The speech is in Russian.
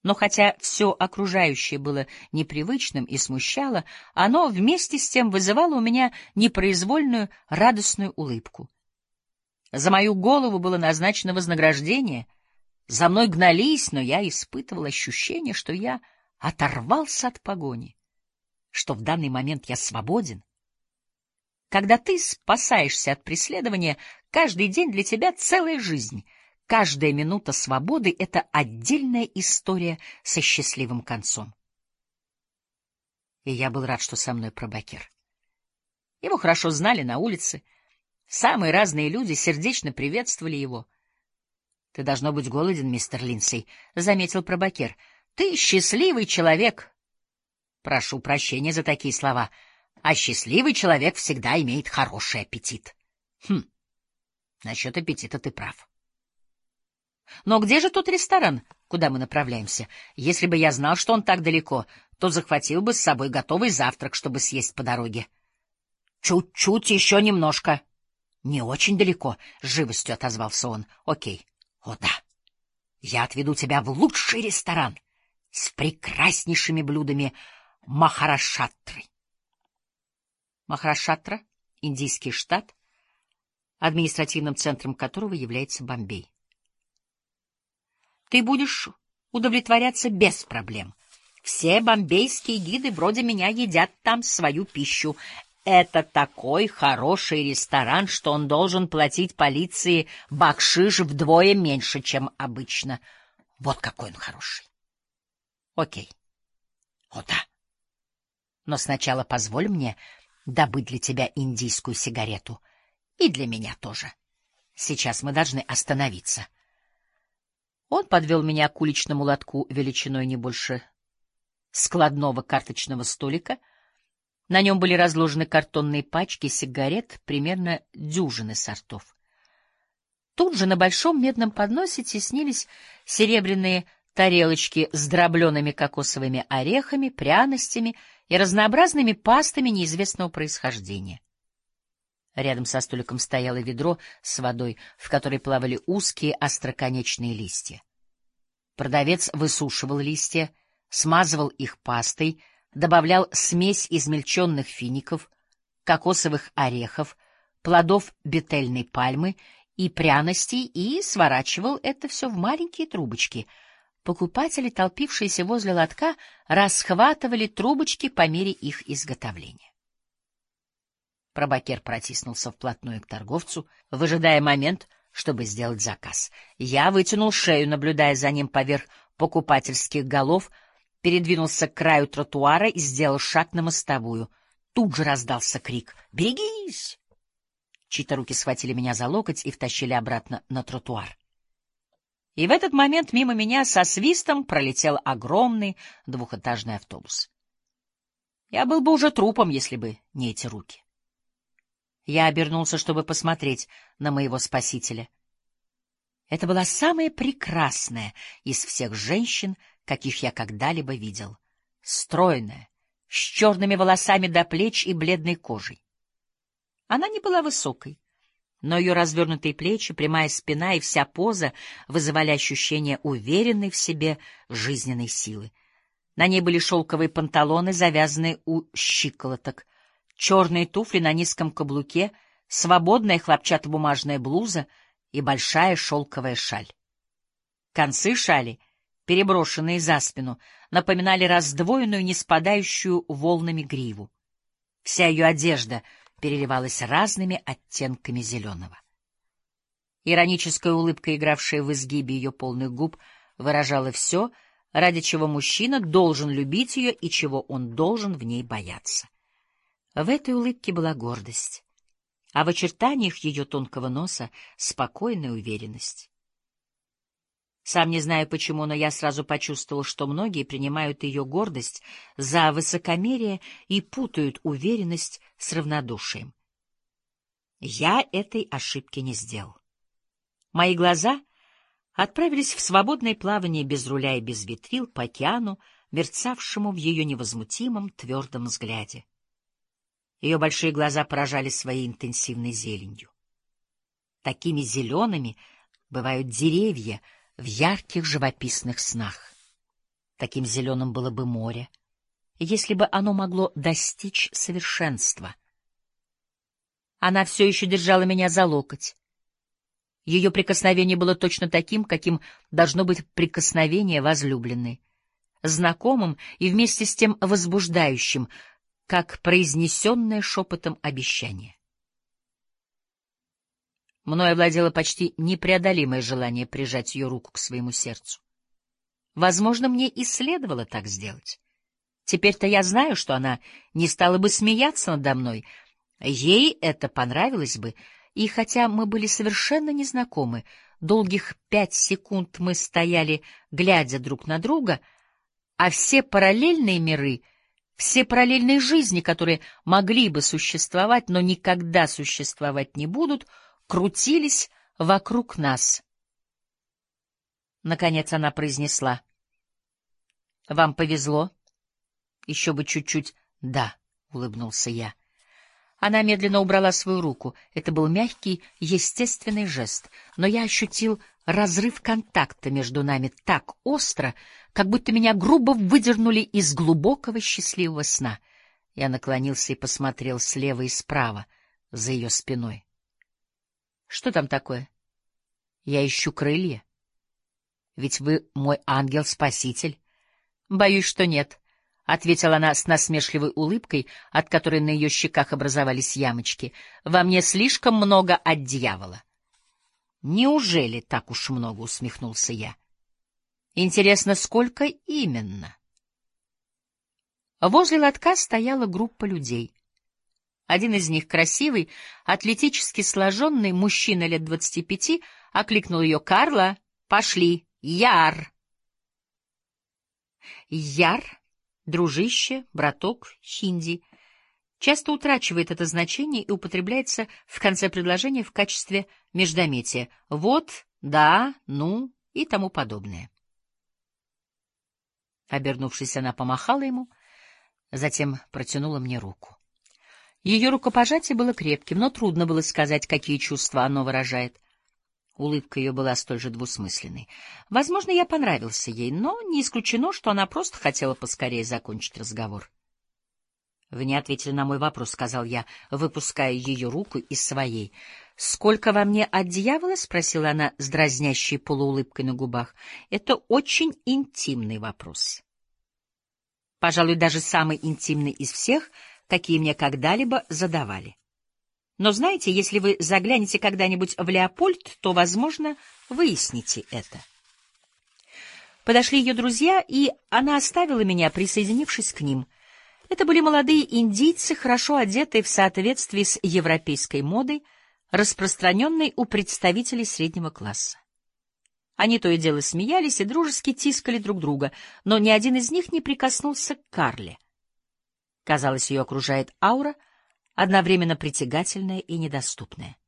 Но хотя все окружающее было непривычным и смущало, оно вместе с тем вызывало у меня непроизвольную радостную улыбку. За мою голову было назначено вознаграждение, за мной гнались, но я испытывал ощущение, что я оторвался от погони, что в данный момент я свободен. Когда ты спасаешься от преследования, каждый день для тебя целая жизнь. Каждая минута свободы — это отдельная история со счастливым концом. И я был рад, что со мной Прабакер. Его хорошо знали на улице. Самые разные люди сердечно приветствовали его. — Ты, должно быть, голоден, мистер Линдсей, — заметил Прабакер. — Ты счастливый человек. Прошу прощения за такие слова. А счастливый человек всегда имеет хороший аппетит. Насчет аппетита ты прав. Но где же тот ресторан, куда мы направляемся? Если бы я знал, что он так далеко, то захватил бы с собой готовый завтрак, чтобы съесть по дороге. Чуть-чуть, еще немножко. Не очень далеко, — с живостью отозвался он. Окей. О, да. Я отведу тебя в лучший ресторан с прекраснейшими блюдами Махараштры. Махараштра — индийский штат, административным центром которого является Бомбей. Ты будешь удовлетворяться без проблем. Все бомбейские гиды вроде меня едят там свою пищу. Это такой хороший ресторан, что он должен платить полиции бакшиш вдвое меньше, чем обычно. Вот какой он хороший. Окей. О, да. Но сначала позволь мне добыть для тебя индийскую сигарету. И для меня тоже. Сейчас мы должны остановиться. Он подвел меня к уличному лотку величиной не больше складного карточного столика. На нем были разложены картонные пачки сигарет, примерно дюжины сортов. Тут же на большом медном подносе теснились серебряные тарелочки с дроблеными кокосовыми орехами, пряностями и разнообразными пастами неизвестного происхождения. Рядом со столиком стояло ведро с водой, в которой плавали узкие остроконечные листья. Продавец высушивал листья, смазывал их пастой, добавлял смесь измельченных фиников, кокосовых орехов, плодов бетельной пальмы и пряностей и сворачивал это все в маленькие трубочки. Покупатели, толпившиеся возле лотка, расхватывали трубочки по мере их изготовления. Прабакер протиснулся вплотную к торговцу, выжидая момент, чтобы сделать заказ. Я вытянул шею, наблюдая за ним поверх покупательских голов, передвинулся к краю тротуара и сделал шаг на мостовую. Тут же раздался крик: «Берегись!» Чьи-то руки схватили меня за локоть и втащили обратно на тротуар. И в этот момент мимо меня со свистом пролетел огромный двухэтажный автобус. Я был бы уже трупом, если бы не эти руки. Я обернулся, чтобы посмотреть на моего спасителя. Это была самая прекрасная из всех женщин, каких я когда-либо видел. Стройная, с черными волосами до плеч и бледной кожей. Она не была высокой, но ее развернутые плечи, прямая спина и вся поза вызывали ощущение уверенной в себе жизненной силы. На ней были шелковые панталоны, завязанные у щиколоток, черные туфли на низком каблуке, свободная хлопчатобумажная блуза и большая шелковая шаль. Концы шали, переброшенные за спину, напоминали раздвоенную, не спадающую волнами гриву. Вся ее одежда переливалась разными оттенками зеленого. Ироническая улыбка, игравшая в изгибе ее полных губ, выражала все, ради чего мужчина должен любить ее и чего он должен в ней бояться. В этой улыбке была гордость, а в очертаниях ее тонкого носа — спокойная уверенность. Сам не знаю почему, но я сразу почувствовал, что многие принимают ее гордость за высокомерие и путают уверенность с равнодушием. Я этой ошибки не сделал. Мои глаза отправились в свободное плавание без руля и без ветрил по океану, мерцавшему в ее невозмутимом твердом взгляде. Ее большие глаза поражали своей интенсивной зеленью. Такими зелеными бывают деревья в ярких живописных снах. таким зеленым было бы море, если бы оно могло достичь совершенства. Она все еще держала меня за локоть. Ее прикосновение было точно таким, каким должно быть прикосновение возлюбленной, знакомым и вместе с тем возбуждающим, как произнесенное шепотом обещание. Мною овладело почти непреодолимое желание прижать ее руку к своему сердцу. Возможно, мне и следовало так сделать. Теперь-то я знаю, что она не стала бы смеяться надо мной. Ей это понравилось бы, и хотя мы были совершенно незнакомы, долгих 5 секунд мы стояли, глядя друг на друга, а все параллельные миры, все параллельные жизни, которые могли бы существовать, но никогда существовать не будут, крутились вокруг нас. Наконец она произнесла: «Вам повезло. Еще бы чуть-чуть». «Да», — улыбнулся я. Она медленно убрала свою руку. Это был мягкий, естественный жест, но я ощутил разрыв контакта между нами так остро, как будто меня грубо выдернули из глубокого счастливого сна. Я наклонился и посмотрел слева и справа, за ее спиной. «Что там такое?» «Я ищу крылья. Ведь вы мой ангел-спаситель». «Боюсь, что нет», — ответила она с насмешливой улыбкой, от которой на ее щеках образовались ямочки. «Во мне слишком много от дьявола». «Неужели так уж много?» — усмехнулся я. «Интересно, сколько именно?» Возле лотка стояла группа людей. Один из них, красивый, атлетически сложенный мужчина лет 25, окликнул ее: «Карла, пошли! Яр!» Яр, дружище, браток, хинди, часто утрачивает это значение и употребляется в конце предложения в качестве междометия: «вот», «да», «ну» и тому подобное. Обернувшись, она помахала ему, затем протянула мне руку. Ее рукопожатие было крепким, но трудно было сказать, какие чувства оно выражает. Улыбка ее была столь же двусмысленной. Возможно, я понравился ей, но не исключено, что она просто хотела поскорее закончить разговор. — Вы не ответили на мой вопрос, — сказал я, выпуская ее руку из своей. — Сколько во мне от дьявола? — спросила она с дразнящей полуулыбкой на губах. — Это очень интимный вопрос. Пожалуй, даже самый интимный из всех, какие мне когда-либо задавали. Но знаете, если вы заглянете когда-нибудь в Леопольд, то, возможно, выясните это. Подошли ее друзья, и она оставила меня, присоединившись к ним. Это были молодые индийцы, хорошо одетые в соответствии с европейской модой, распространенной у представителей среднего класса. Они то и дело смеялись и дружески тискали друг друга, но ни один из них не прикоснулся к Карле. Казалось, ее окружает аура, одновременно притягательная и недоступная.